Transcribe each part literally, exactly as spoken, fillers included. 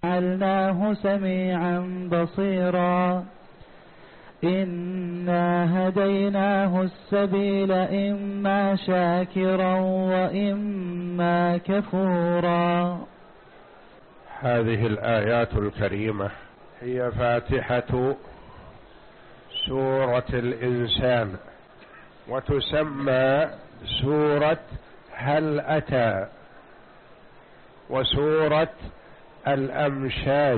جعلناه سميعا بصيرا إنا هديناه السبيل إما شاكرا وإما كفورا. هذه الآيات الكريمة هي فاتحة سورة الإنسان، وتسمى سورة هل أتى، وسورة الأمشاج،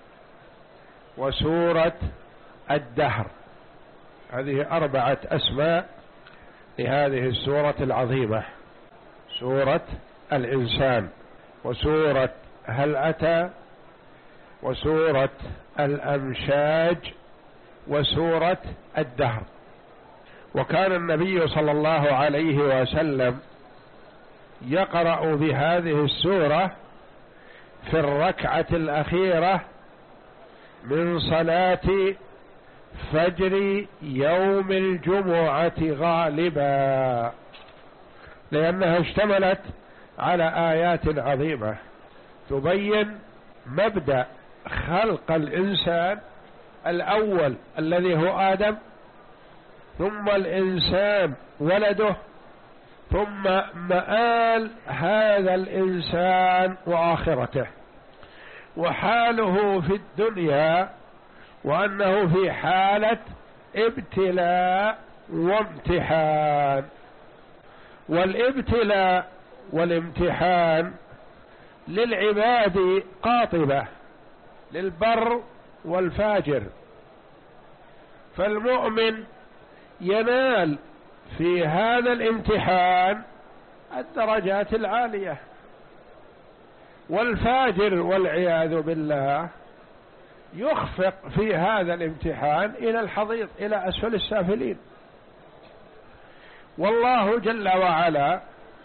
وسورة الدهر. هذه أربعة أسماء لهذه السورة العظيمة: سورة الإنسان، وسورة هل أتى، وسورة الأمشاج، وسورة الدهر. وكان النبي صلى الله عليه وسلم يقرأ بهذه السورة في الركعة الأخيرة من صلاة فجر يوم الجمعة غالبا، لأنها اشتملت على آيات عظيمة تبين مبدأ خلق الإنسان الأول الذي هو آدم، ثم الإنسان ولده، ثم مآل هذا الإنسان وآخرته، وحاله في الدنيا، وأنه في حالة ابتلاء وامتحان. والابتلاء والامتحان للعباد قاطبة، للبر والفاجر. فالمؤمن ينال في هذا الامتحان الدرجات العالية، والفاجر والعياذ بالله يخفق في هذا الامتحان إلى الحضيض، إلى أسفل السافلين. والله جل وعلا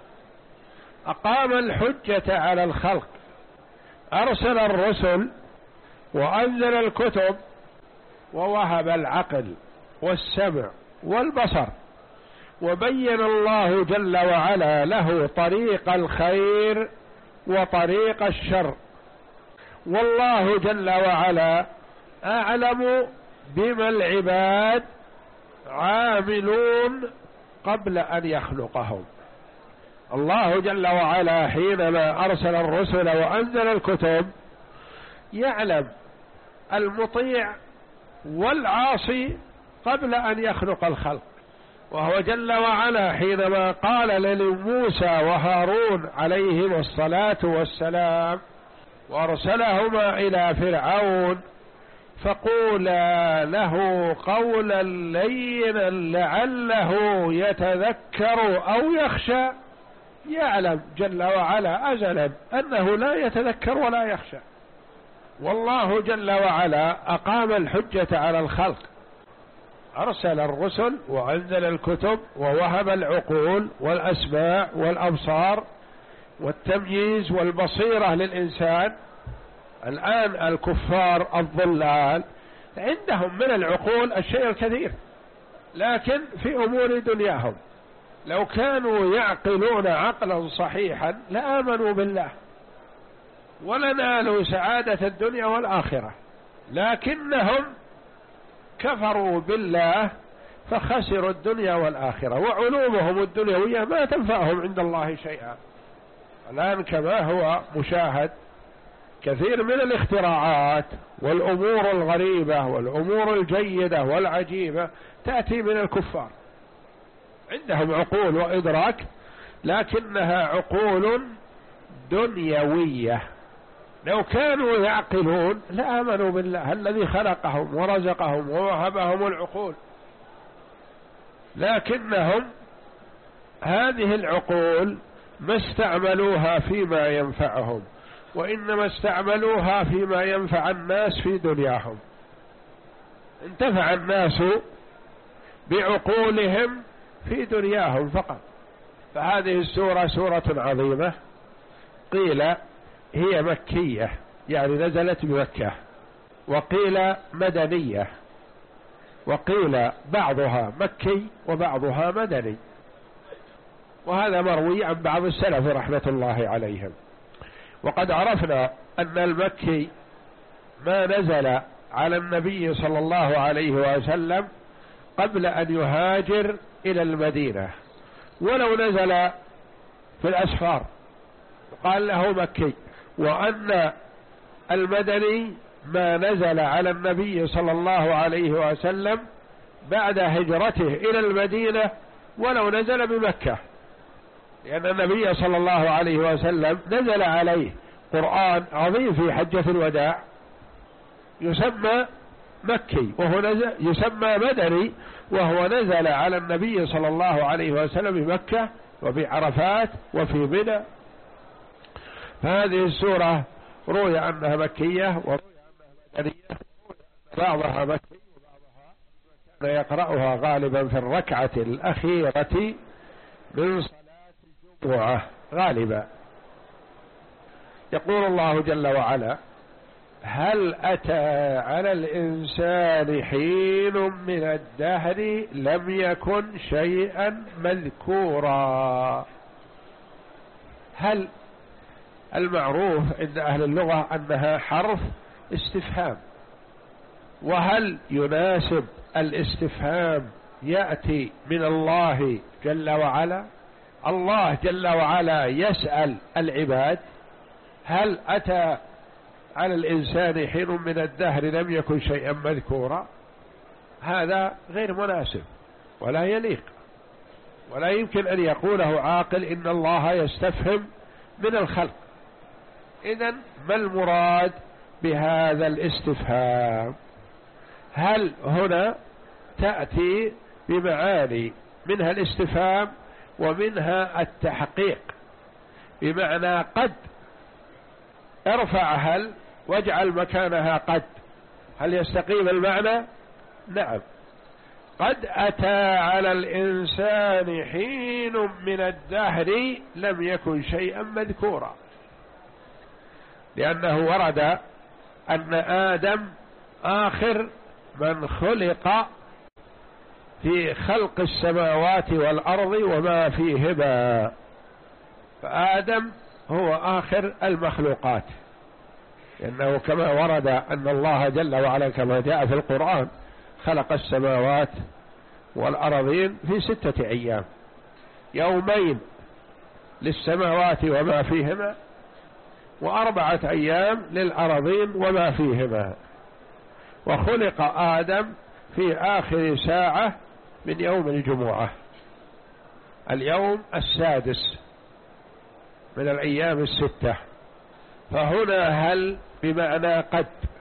أقام الحجة على الخلق، أرسل الرسل وأنزل الكتب ووهب العقل والسمع والبصر، وبين الله جل وعلا له طريق الخير وطريق الشر. والله جل وعلا أعلم بما العباد عاملون قبل أن يخلقهم. الله جل وعلا حينما أرسل الرسل وأنزل الكتب يعلم المطيع والعاصي قبل أن يخلق الخلق. وهو جل وعلا حينما قال لموسى وهارون عليهم الصلاة والسلام وأرسلهما إلى فرعون فقولا له قولا لينا لعله يتذكر أو يخشى، يعلم جل وعلا أزلا أنه لا يتذكر ولا يخشى. والله جل وعلا أقام الحجة على الخلق، أرسل الرسل وأنزل الكتب ووهب العقول والأسماع والأبصار والتمييز والبصيرة للإنسان. الآن الكفار الضلال عندهم من العقول الشيء الكثير، لكن في أمور دنياهم لو كانوا يعقلون عقلا صحيحا لآمنوا بالله ولنالوا سعادة الدنيا والآخرة، لكنهم كفروا بالله فخسروا الدنيا والآخرة، وعلومهم الدنيوية ما تنفعهم عند الله شيئا. الآن كما هو مشاهد كثير من الاختراعات والأمور الغريبة والأمور الجيدة والعجيبة تأتي من الكفار، عندهم عقول وإدراك لكنها عقول دنيوية. لو كانوا يعقلون لآمنوا بالله الذي خلقهم ورزقهم ووهبهم العقول، لكنهم هذه العقول ما استعملوها فيما ينفعهم، وإنما استعملوها فيما ينفع الناس في دنياهم. انتفع الناس بعقولهم في دنياهم فقط. فهذه السورة سورة عظيمة، قيل هي مكية يعني نزلت بمكة، وقيل مدنية، وقيل بعضها مكي وبعضها مدني، وهذا مروي عن بعض السلف رحمة الله عليهم. وقد عرفنا أن المكي ما نزل على النبي صلى الله عليه وسلم قبل أن يهاجر إلى المدينة، ولو نزل في الأسفار قال له مكي، وأن المدني ما نزل على النبي صلى الله عليه وسلم بعد هجرته إلى المدينة ولو نزل بمكة، لأن النبي صلى الله عليه وسلم نزل عليه قرآن عظيم في حجة الوداع يسمى مكي، وهو نزل يسمى مدني، وهو نزل على النبي صلى الله عليه وسلم بمكة وفي عرفات وفي منى. فهذه السورة روي أنها مكية وروي أنها مدنية، بعضها مكي وبعضها كان يقرأها غالبا في الركعة الأخيرة من صلاة الجمعة غالبا. يقول الله جل وعلا: هل أتى على الإنسان حين من الدهر لم يكن شيئا مذكورا. هل المعروف عند أهل اللغة أنها حرف استفهام، وهل يناسب الاستفهام يأتي من الله جل وعلا؟ الله جل وعلا يسأل العباد: هل أتى على الإنسان حين من الدهر لم يكن شيئا مذكورا؟ هذا غير مناسب ولا يليق، ولا يمكن أن يقوله عاقل إن الله يستفهم من الخلق. إذن ما المراد بهذا الاستفهام؟ هل هنا تأتي بمعاني، منها الاستفهام ومنها التحقيق، بمعنى قد ارفع هل واجعل مكانها قد، هل يستقيم المعنى؟ نعم. قد أتى على الإنسان حين من الدهر لم يكن شيئا مذكورا، لأنه ورد أن آدم آخر من خلق في خلق السماوات والأرض وما فيهما، فآدم هو آخر المخلوقات، لأنه كما ورد أن الله جل وعلا كما جاء في القرآن خلق السماوات والأرضين في ستة أيام، يومين للسماوات وما فيهما، وأربعة أيام للأرضين وما فيهما، وخلق آدم في آخر ساعة من يوم الجمعة، اليوم السادس من الأيام الستة. فهنا هل بمعنى قد،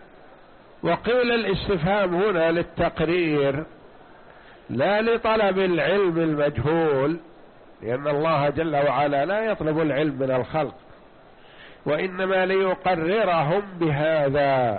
وقيل الاستفهام هنا للتقرير لا لطلب العلم المجهول، لأن الله جل وعلا لا يطلب العلم من الخلق، وإنما ليقررهم بهذا.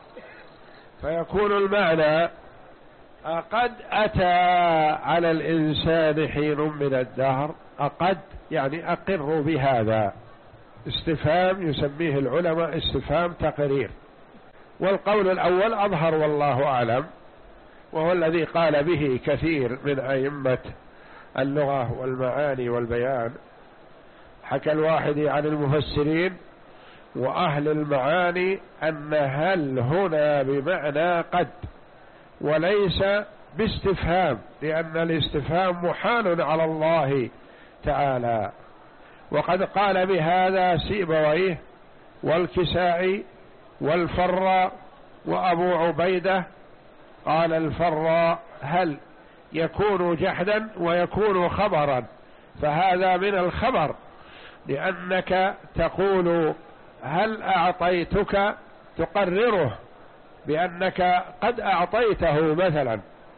فيكون المعنى: أقد أتى على الإنسان حين من الدهر، أقد يعني أقر بهذا، استفهام يسميه العلماء استفهام تقرير. والقول الأول أظهر والله أعلم، وهو الذي قال به كثير من أئمة اللغة والمعاني والبيان. حكى الواحدي عن المفسرين وأهل المعاني أن هل هنا بمعنى قد وليس باستفهام، لأن الاستفهام محال على الله تعالى. وقد قال بهذا سيبويه والكسائي والفراء وأبو عبيدة. قال الفراء: هل يكون جحدا ويكون خبرا، فهذا من الخبر، لأنك تقول هل أعطيتك، تقرره بأنك قد أعطيته. مثلا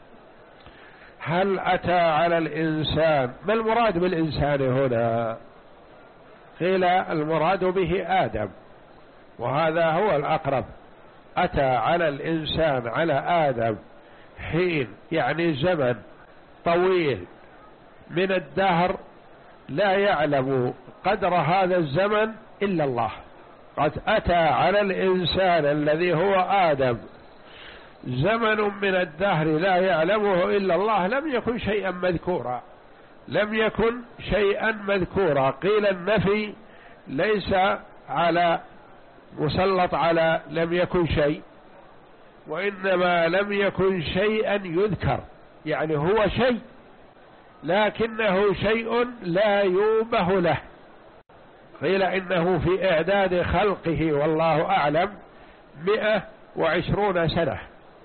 هل أتى على الإنسان، ما المراد بالإنسان هنا؟ قيل المراد به آدم، وهذا هو الأقرب. أتى على الإنسان على آدم حين يعني زمن طويل من الدهر لا يعلم قدر هذا الزمن إلا الله. قد أتى على الإنسان الذي هو آدم زمن من الدهر لا يعلمه إلا الله، لم يكن شيئا مذكورا، لم يكن شيئا مذكورا. قيل النفي ليس على مسلط على لم يكن شيء، وإنما لم يكن شيئا يذكر، يعني هو شيء لكنه شيء لا يوبه له. قيل إنه في إعداد خلقه والله أعلم مئة وعشرون سنة،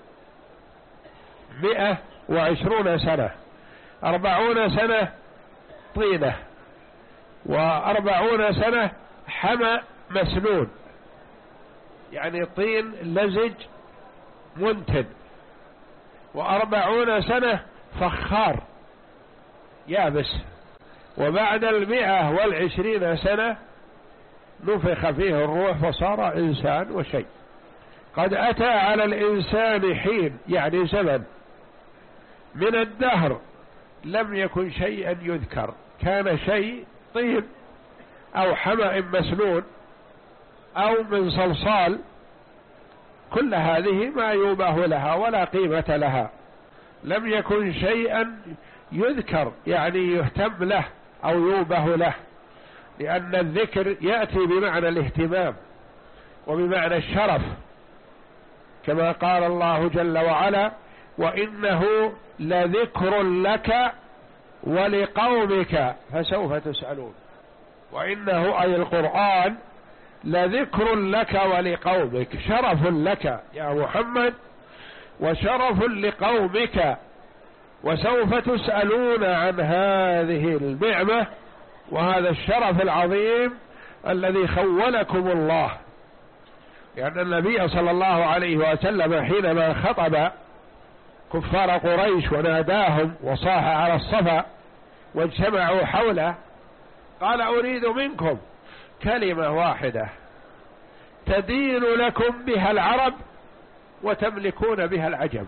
مئة وعشرون سنة، أربعون سنة طينة، وأربعون سنة حمى مسنون، يعني طين لزج منتن، وأربعون سنة فخار يابس، وبعد المئة والعشرين سنة نفخ فيه الروح وصار إنسان وشيء. قد أتى على الإنسان حين، يعني زمن من الدهر لم يكن شيئا يذكر، كان شيء طين أو حمأ مسنون أو من صلصال، كل هذه ما يوبه لها ولا قيمة لها، لم يكن شيئا يذكر يعني يهتم له أو يوبه له، لأن الذكر يأتي بمعنى الاهتمام وبمعنى الشرف، كما قال الله جل وعلا: وإنه لذكر لك ولقومك فسوف تسألون. وإنه أي القرآن لذكر لك ولقومك، شرف لك يا محمد وشرف لقومك، وسوف تسألون عن هذه النعمة وهذا الشرف العظيم الذي خولكم الله. لأن النبي صلى الله عليه وسلم حينما خطب كفار قريش وناداهم وصاح على الصفا واجتمعوا حوله قال: أريد منكم كلمة واحدة تدين لكم بها العرب وتملكون بها العجم.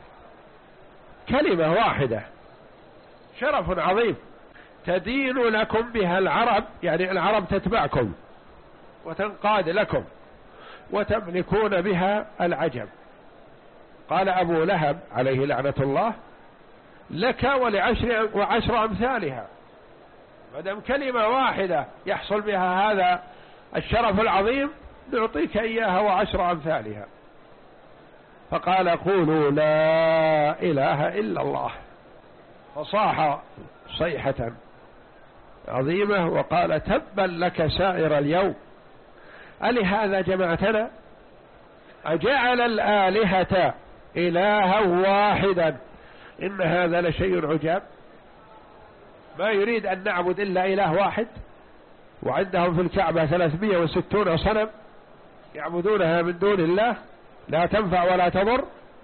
كلمة واحدة، شرف عظيم، تدين لكم بها العرب، يعني العرب تتبعكم وتنقاد لكم، وتملكون بها العجم. قال أبو لهب عليه لعنة الله: لك ولعشر وعشر أمثالها. مادام كلمة واحدة يحصل بها هذا الشرف العظيم نعطيك إياها وعشر أمثالها. فقال: قولوا لا إله إلا الله. فصاح صيحة عظيمة وقال: تبا لك سائر اليوم، ألهذا جمعتنا؟ أجعل الآلهة إلها واحدا إن هذا لشيء عجاب. ما يريد أن نعبد إلا إله واحد، وعندهم في الكعبة ثلاثمائة وستون صنم يعبدونها من دون الله لا تنفع ولا تضر.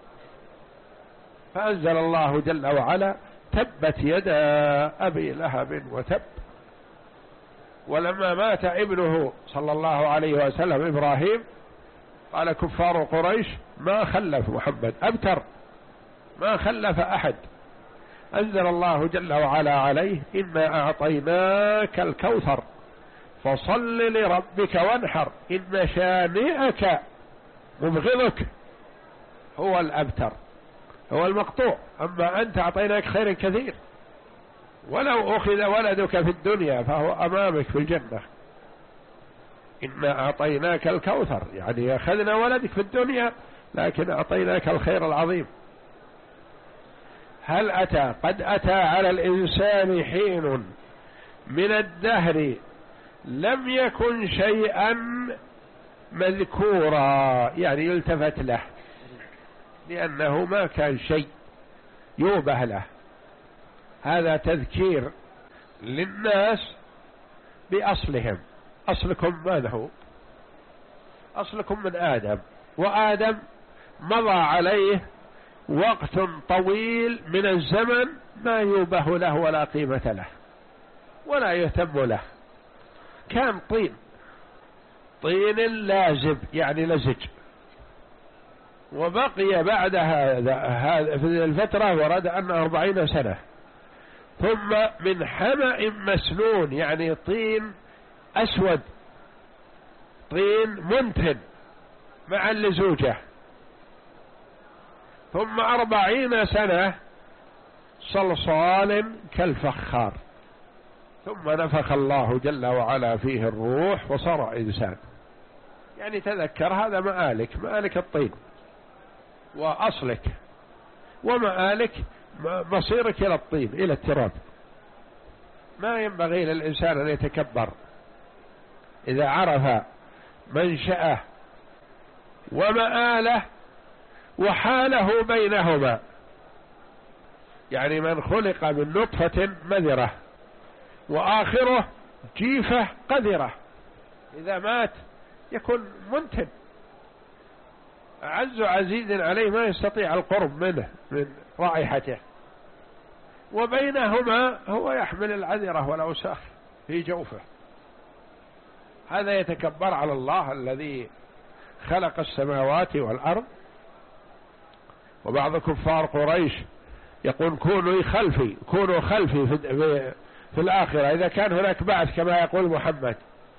فأنزل الله جل وعلا: تبت يدا أبي لهب وتب. ولما مات ابنه صلى الله عليه وسلم إبراهيم قال كفار قريش: ما خلف محمد، أبتر ما خلف أحد. أنزل الله جل وعلا عليه: إنا أعطيناك الكوثر فصل لربك وانحر إن شانئك مبغضك هو الأبتر، هو المقطوع. أما أنت أعطيناك خير كثير، ولو أخذ ولدك في الدنيا فهو أمامك في الجنة. إنا أعطيناك الكوثر، يعني أخذنا ولدك في الدنيا لكن أعطيناك الخير العظيم. هل أتى قد أتى على الإنسان حين من الدهر لم يكن شيئا مذكورا، يعني يلتفت له، لأنه ما كان شيء يوبه له. هذا تذكير للناس بأصلهم. أصلكم من هو؟ أصلكم من آدم، وآدم مضى عليه وقت طويل من الزمن ما يوبه له ولا قيمة له ولا يهتم له. كان طين، طين لازب يعني لزج، وبقي بعد هذا في الفترة ورد أن أربعين سنة، ثم من حمأ مسنون يعني طين أسود، طين منتن مع اللزوجة، ثم أربعين سنة صلصال كالفخار، ثم نفخ الله جل وعلا فيه الروح وصار إنسان. يعني تذكر هذا مآلك، مآلك الطين. وأصلك ومآلك مصيرك إلى الطين إلى التراب. ما ينبغي للإنسان أن يتكبر إذا عرف منشأه ومآله وحاله بينهما. يعني من خلق من نطفة مذرة وآخره جيفة قذرة، إذا مات يكون منتن، أعز عزيز عليه ما يستطيع القرب منه من رائحته، وبينهما هو يحمل العذرة والأوساخ في جوفه. هذا يتكبر على الله الذي خلق السماوات والأرض. وبعض كفار قريش يقول كونوا خلفي كونوا خلفي في, في الآخرة إذا كان هناك بعث كما يقول محمد.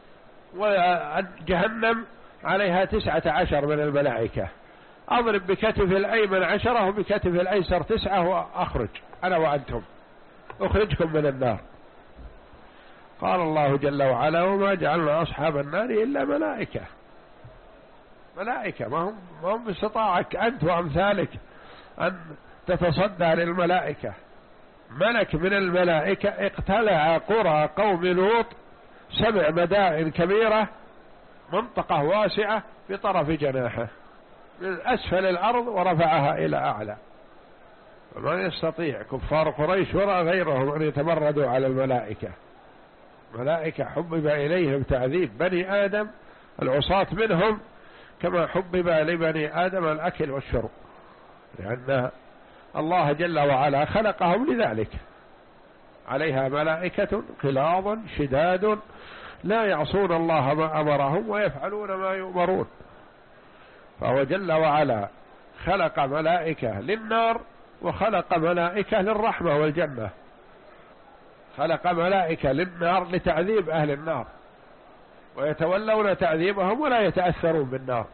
وجهنم عليها تسعة عشر من الملائكة، أضرب بكتف الأيمن عشرة وبكتف الأيسر تسعة وأخرج أنا وأنتم أخرجكم من النار. قال الله جل وعلا وما جعلنا أصحاب النار إلا ملائكة. ملائكة ما هم, ما هم باستطاعك أنت وأمثالك أن تتصدى للملائكة. ملك من الملائكة اقتلع قرى قوم لوط سبع مدائن كبيرة منطقة واسعة بطرف جناحه من أسفل الأرض ورفعها إلى أعلى. وما يستطيع كفار قريش ولا غيرهم أن يتمردوا على الملائكة. ملائكة حبب إليهم تعذيب بني آدم العصاة منهم كما حبب لبني آدم الأكل والشرب، لأن الله جل وعلا خلقهم لذلك. عليها ملائكة غلاظ شداد لا يعصون الله ما أمرهم ويفعلون ما يؤمرون. فهو جل وعلا خلق ملائكة للنار وخلق ملائكة للرحمة والجنة. خلق ملائكة للنار لتعذيب أهل النار ويتولون تعذيبهم ولا يتأثرون بالنار.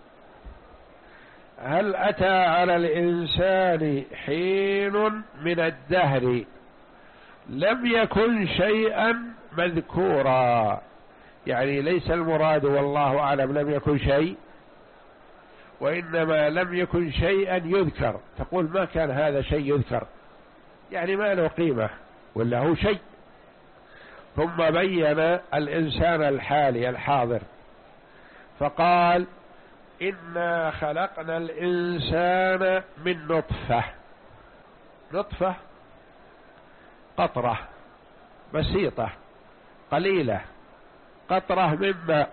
هل أتى على الإنسان حين من الدهر لم يكن شيئا مذكورا؟ يعني ليس المراد والله أعلم لم يكن شيء، وإنما لم يكن شيئا يذكر. تقول ما كان هذا شيء يذكر، يعني ما له قيمة ولا هو شيء. ثم بين الإنسان الحالي الحاضر فقال إنا خلقنا الإنسان من نطفة. نطفة قطرة بسيطة قليلة، قطرة من ماء.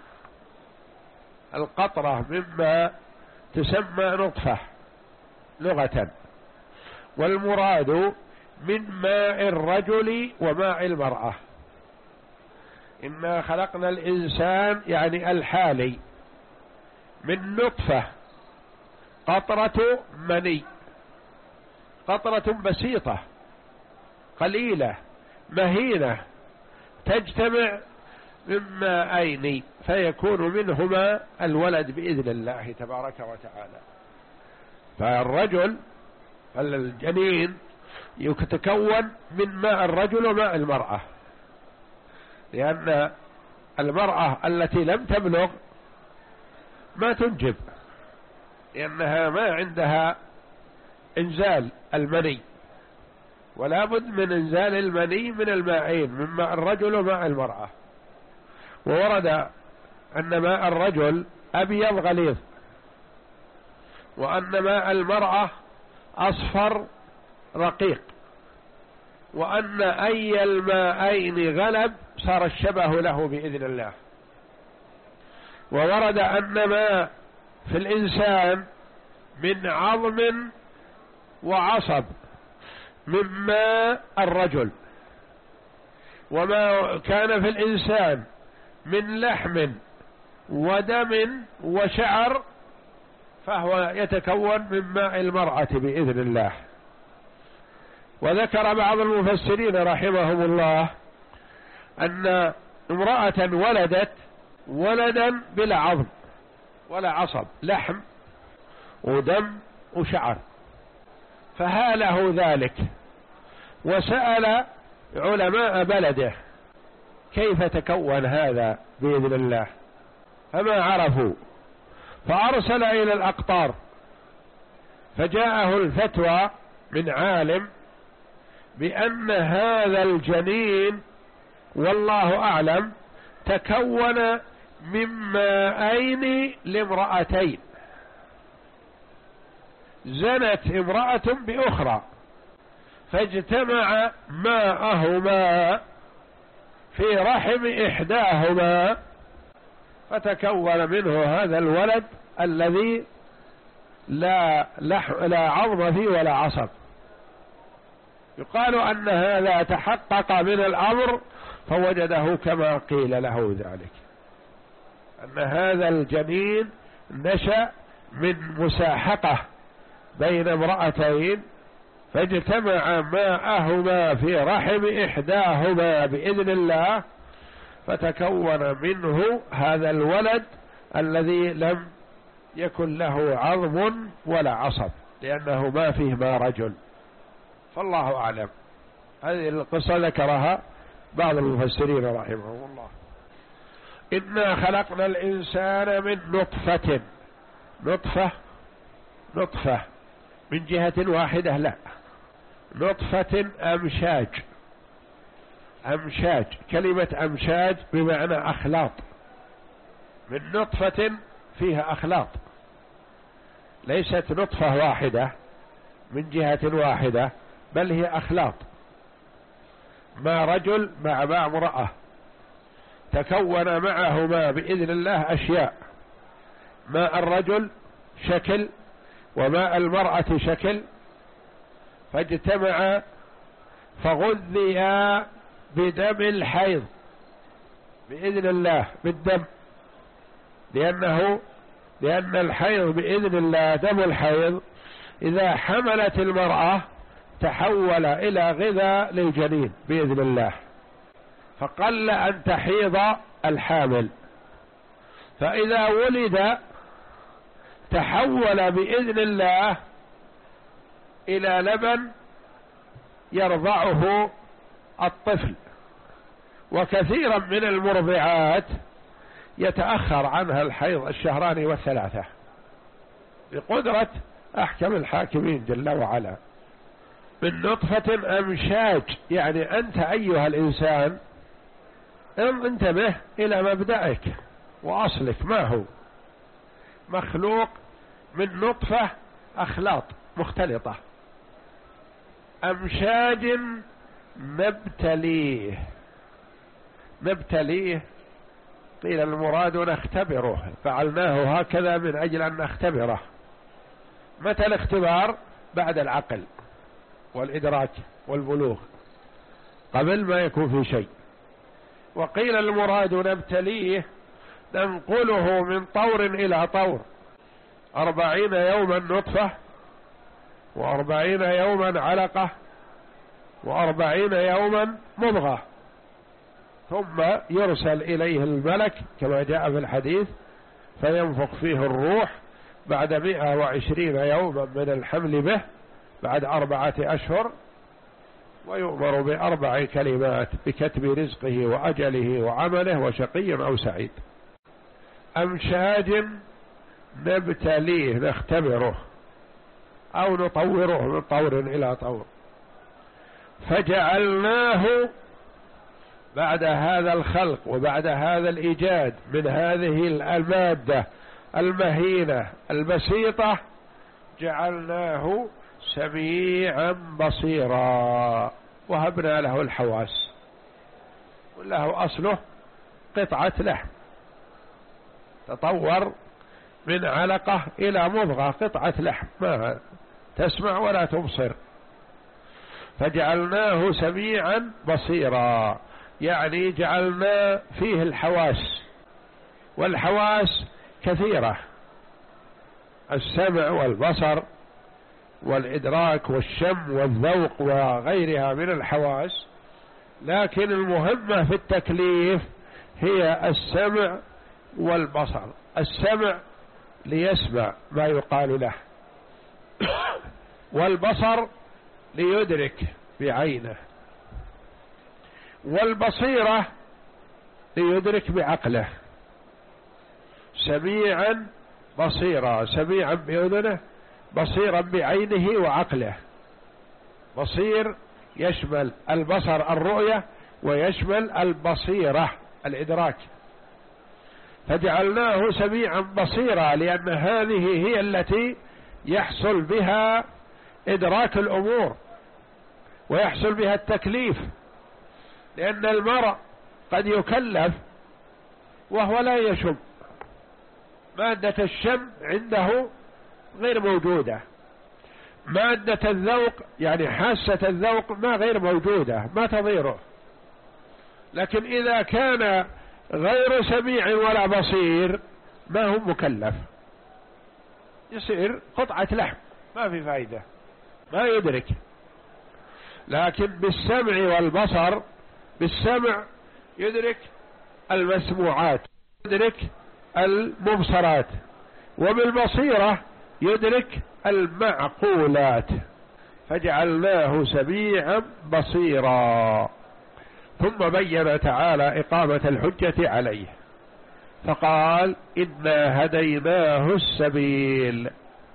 القطرة من ماء تسمى نطفة لغة، والمراد من ماء الرجل وماء المرأة. إنا خلقنا الإنسان يعني الحالي من نطفة قطرة مني، قطرة بسيطة قليلة مهينة تجتمع من ماءين فيكون منهما الولد بإذن الله تبارك وتعالى. فالرجل الجنين يتكون من ماء الرجل وماء المرأة، لأن المرأة التي لم تبلغ ما تنجب لأنها ما عندها إنزال المني، ولا بد من إنزال المني من الماءين من ماء الرجل وماء المرأة. وورد أن ماء الرجل أبيض غليظ، وأن ماء المرأة أصفر رقيق، وأن أي الماءين غلب صار الشبه له بإذن الله. وورد أن ما في الإنسان من عظم وعصب من ماء الرجل، وما كان في الإنسان من لحم ودم وشعر فهو يتكون من ماء المرأة بإذن الله. وذكر بعض المفسرين رحمهم الله أن امرأة ولدت ولدا بلا عظم ولا عصب، لحم ودم وشعر، فهاله ذلك وسأل علماء بلده كيف تكون هذا بإذن الله، فما عرفوا، فأرسل إلى الأقطار فجاءه الفتوى من عالم بأن هذا الجنين والله أعلم تكون من ماءين لامرأتين، زنت امرأة بأخرى فاجتمع ماءهما في رحم إحداهما فتكون منه هذا الولد الذي لا, لا عظم فيه ولا عصب. يقال أن هذا تحقق من الأمر فوجده كما قيل له ذلك، أن هذا الجنين نشأ من مساحقة بين امرأتين فاجتمع ماءهما في رحم إحداهما بإذن الله فتكون منه هذا الولد الذي لم يكن له عظم ولا عصب لأنه ما فيه ما رجل. فالله أعلم. هذه القصة ذكرها بعض المفسرين رحمه الله. إنا خلقنا الإنسان من نطفة. نطفة نطفة من جهة واحدة، لا، نطفة أمشاج. أمشاج، كلمة أمشاج بمعنى أخلاط، من نطفة فيها أخلاط، ليست نطفة واحدة من جهة واحدة بل هي أخلاط، ما رجل مع ما امرأة تكون معهما بإذن الله أشياء، ماء الرجل شكل وماء المرأة شكل، فاجتمع فغذيا بدم الحيض بإذن الله، بالدم، لأنه لأن الحيض بإذن الله دم الحيض إذا حملت المرأة تحول إلى غذاء للجنين بإذن الله، فقل أن تحيض الحامل، فإذا ولد تحول بإذن الله إلى لبن يرضعه الطفل. وكثيرا من المرضعات يتأخر عنها الحيض الشهران والثلاثة بقدرة أحكم الحاكمين جل وعلا. من نطفة أمشاج، يعني أنت أيها الإنسان انتبه إلى مبدأك وأصلك، ما هو مخلوق من نطفة أخلاط مختلطة، أمشاج نبتليه. نبتليه قيل المراد نختبره، فعلناه هكذا من أجل أن نختبره. متى الاختبار؟ بعد العقل والإدراك والبلوغ، قبل ما يكون في شيء. وقيل المراد نبتليه ننقله من طور إلى طور، أربعين يوما نطفة، وأربعين يوما علقة، وأربعين يوما مضغة، ثم يرسل إليه الملك كما جاء في الحديث فينفخ فيه الروح بعد مئة وعشرين يوما من الحمل به بعد أربعة أشهر، ويؤمر بأربع كلمات بكتب رزقه وأجله وعمله وشقي أو سعيد. أمشاج نبتليه نختبره أو نطوره من طور إلى طور، فجعلناه بعد هذا الخلق وبعد هذا الإيجاد من هذه المادة المهينة البسيطة جعلناه سميعا بصيرا، وهبنا له الحواس، وله أصله قطعة لحم تطور من علقة إلى مضغة، قطعة لحم ما تسمع ولا تبصر، فجعلناه سميعا بصيرا، يعني جعلنا فيه الحواس، والحواس كثيرة، السمع والبصر والإدراك والشم والذوق وغيرها من الحواس، لكن المهمة في التكليف هي السمع والبصر. السمع ليسمع ما يقال له، والبصر ليدرك بعينه، والبصيرة ليدرك بعقله. سميعا بصيرا، سميعا بأذنه، بصيرا بعينه وعقله. بصير يشمل البصر الرؤية ويشمل البصيرة الإدراك. فجعلناه سميعا بصيرا لأن هذه هي التي يحصل بها إدراك الأمور ويحصل بها التكليف، لأن المرء قد يكلف وهو لا يشم، مادة الشم عنده غير موجودة، مادة الذوق يعني حاسة الذوق ما غير موجودة ما تضيره. لكن إذا كان غير سميع ولا بصير ما هو مكلف، يصير قطعة لحم ما في فائدة، ما يدرك. لكن بالسمع والبصر، بالسمع يدرك المسموعات، يدرك المبصرات، وبالبصيرة يدرك المعقولات. فجعلناه سميعا بصيرا. ثم بين تعالى إقامة الحجة عليه فقال إنا هديناه السبيل.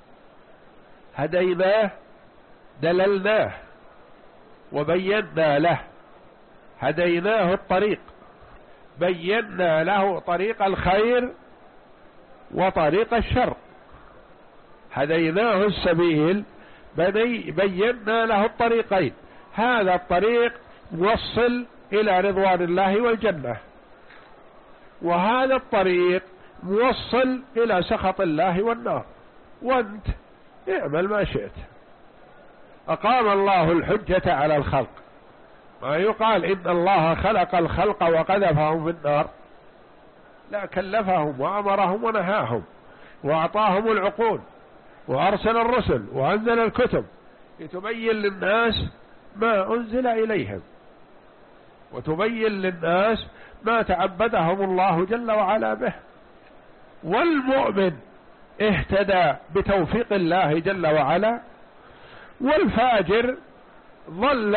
هديناه دللناه وبينا له، هديناه الطريق، بينا له طريق الخير وطريق الشر. هديناه السبيل بينا له الطريقين، هذا الطريق موصل إلى رضوان الله والجنة، وهذا الطريق موصل إلى سخط الله والنار، وانت اعمل ما شئت. أقام الله الحجة على الخلق. ما يقال إن الله خلق الخلق وقذفهم في النار، لا، كلفهم وأمرهم ونهاهم وأعطاهم العقول وأرسل الرسل وأنزل الكتب لتبين للناس ما أنزل إليهم وتبين للناس ما تعبدهم الله جل وعلا به. والمؤمن اهتدى بتوفيق الله جل وعلا، والفاجر ضل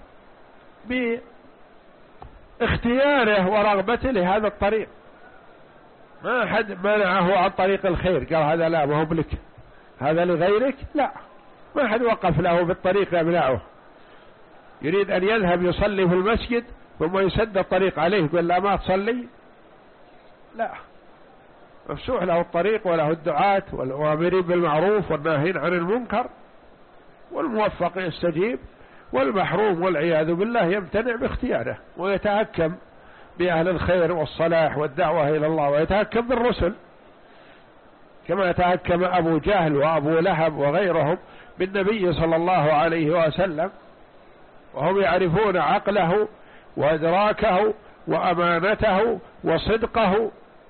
باختياره ورغبته لهذا الطريق. ما حد منعه عن طريق الخير قال هذا لا ما هو بلك، هذا لغيرك، لا، ما حد وقف له بالطريق يمنعه. يريد أن يذهب يصلي في المسجد ثم يسد الطريق عليه يقول لا ما تصلي، لا، مفتوح له الطريق وله الدعاة والآمرين بالمعروف والناهين عن المنكر، والموفق يستجيب، والمحروم والعياذ بالله يمتنع باختياره ويتهكم بأهل الخير والصلاح والدعوة إلى الله، ويتهكم بالرسل كما تهكم أبو جهل وأبو لهب وغيرهم بالنبي صلى الله عليه وسلم، وهم يعرفون عقله وإدراكه وأمانته وصدقه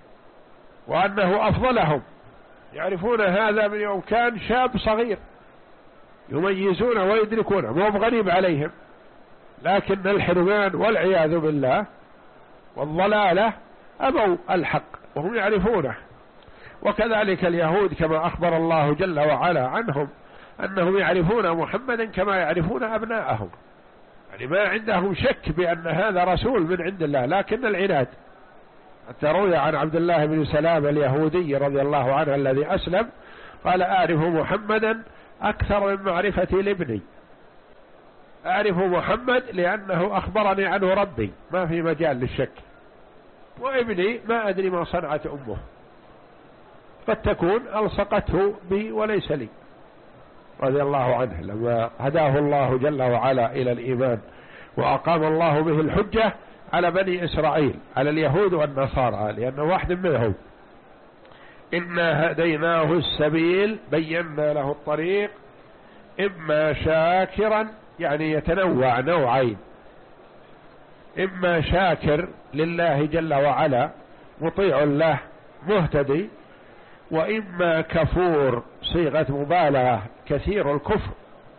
وأنه أفضلهم، يعرفون هذا من يوم كان شاب صغير، يميزونه ويدركونه، مو بغريب عليهم. لكن الحرمان والعياذ بالله والضلالة أبوا الحق وهم يعرفونه. وكذلك اليهود كما أخبر الله جل وعلا عنهم أنهم يعرفون محمدا كما يعرفون أبناءهم، يعني ما عندهم شك بأن هذا رسول من عند الله، لكن العناد. حتى روي عن عبد الله بن سلام اليهودي رضي الله عنه الذي أسلم قال أعرف محمدا أكثر من معرفتي لابني، أعرف محمد لأنه أخبرني عنه ربي ما في مجال للشك، وابني ما أدري ما صنعت أمه، قد تكون ألصقته بي وليس لي، رضي الله عنه لما هداه الله جل وعلا إلى الإيمان وأقام الله به الحجة على بني إسرائيل، على اليهود والنصارى، لأنه واحد منهم. إنا هديناه السبيل بينا له الطريق، إما شاكرا يعني يتنوع نوعين، إما شاكر لله جل وعلا مطيع له مهتدي، وإما كفور صيغة مبالغة كثير الكفر.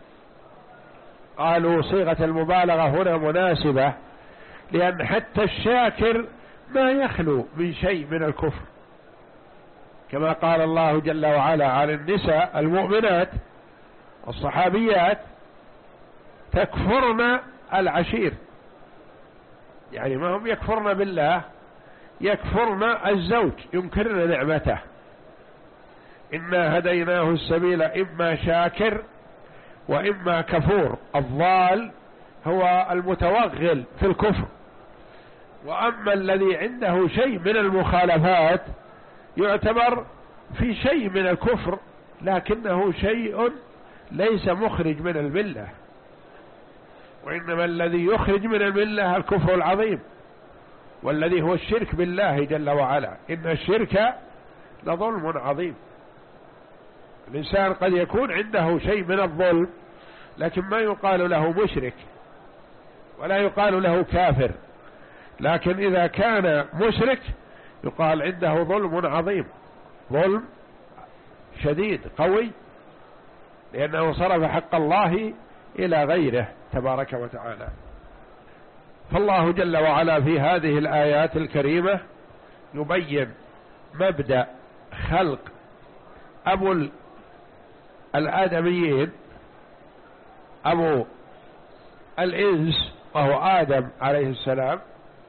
قالوا صيغة المبالغة هنا مناسبة لأن حتى الشاكر ما يخلو من شيء من الكفر، كما قال الله جل وعلا عن النساء المؤمنات الصحابيات تكفرن العشير، يعني ما هم يكفرن بالله، يكفرن الزوج، ينكرن نعمته. إنا هديناه السبيل إما شاكر وإما كفور. الضال هو المتوغل في الكفر، وأما الذي عنده شيء من المخالفات يعتبر في شيء من الكفر لكنه شيء ليس مخرج من الملة، وإنما الذي يخرج من الملة الكفر العظيم والذي هو الشرك بالله جل وعلا. إن الشرك لظلم عظيم. الإنسان قد يكون عنده شيء من الظلم لكن ما يقال له مشرك ولا يقال له كافر، لكن إذا كان مشرك يقال عنده ظلم عظيم، ظلم شديد قوي، لأنه صرف حق الله إلى غيره تبارك وتعالى. فالله جل وعلا في هذه الآيات الكريمة يبين مبدأ خلق أبو الآدميين، أبو الإنس وهو آدم عليه السلام،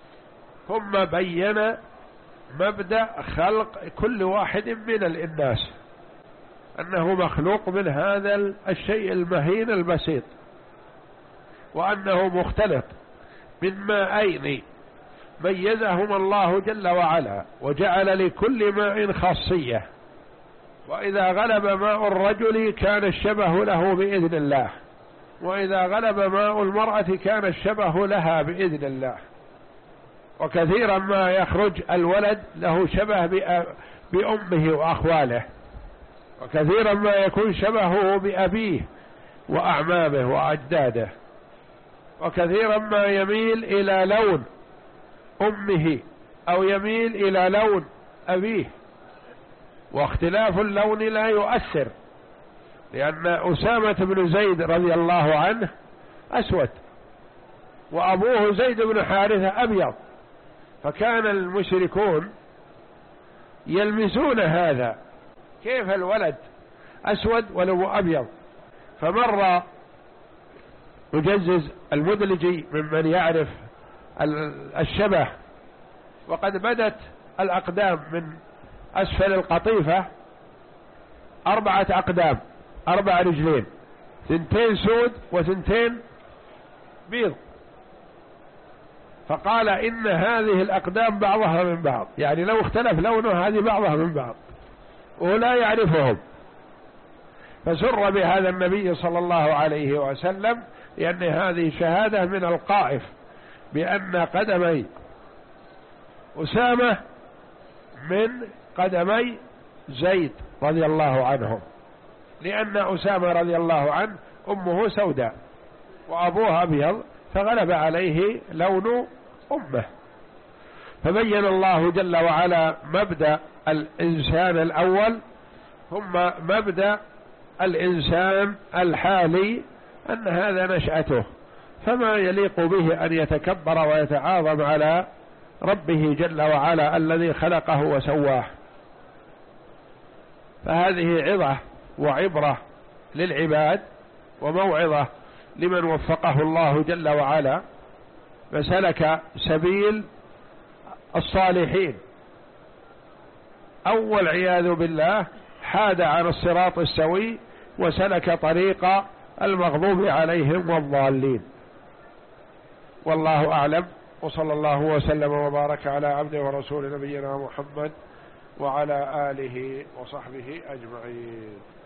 ثم بين مبدأ خلق كل واحد من الناس أنه مخلوق من هذا الشيء المهين البسيط، وأنه مختلط من ماءين ميزهما الله جل وعلا وجعل لكل ماء خاصية، وإذا غلب ماء الرجل كان الشبه له بإذن الله، وإذا غلب ماء المرأة كان الشبه لها بإذن الله. وكثيرا ما يخرج الولد له شبه بأمه وأخواله، وكثيرا ما يكون شبهه بأبيه وأعمامه وأجداده، وكثيرا ما يميل إلى لون أمه أو يميل إلى لون أبيه. واختلاف اللون لا يؤثر، لأن أسامة بن زيد رضي الله عنه أسود وأبوه زيد بن حارثة أبيض، فكان المشركون يلمسون هذا، كيف الولد أسود ولو أبيض؟ فمر مجزز المدلجي ممن يعرف الشبه، وقد بدت الأقدام من أسفل القطيفة أربعة أقدام، أربع رجلين، ثنتين سود وثنتين بيض، فقال إن هذه الأقدام بعضها من بعض، يعني لو اختلف لونه هذه بعضها من بعض، ولا يعرفهم. فسر بهذا النبي صلى الله عليه وسلم، لأن هذه شهادة من القائف بأن قدمي أسامة من قدمي زيد رضي الله عنهم، لأن أسامة رضي الله عنه أمه سوداء وأبوها أبيض، فغلب عليه لون أمه. فبين الله جل وعلا مبدأ الإنسان الأول، ثم مبدأ الإنسان الحالي أن هذا نشأته، فما يليق به أن يتكبر ويتعاظم على ربه جل وعلا الذي خلقه وسواه. فهذه عظة وعبرة للعباد وموعظة لمن وفقه الله جل وعلا فسلك سبيل الصالحين، أو والعياذ بالله حاد عن الصراط السوي وسلك طريق المغضوب عليهم والضالين. والله أعلم، وصلى الله وسلم وبارك على عبده ورسول نبينا محمد وعلى آله وصحبه أجمعين.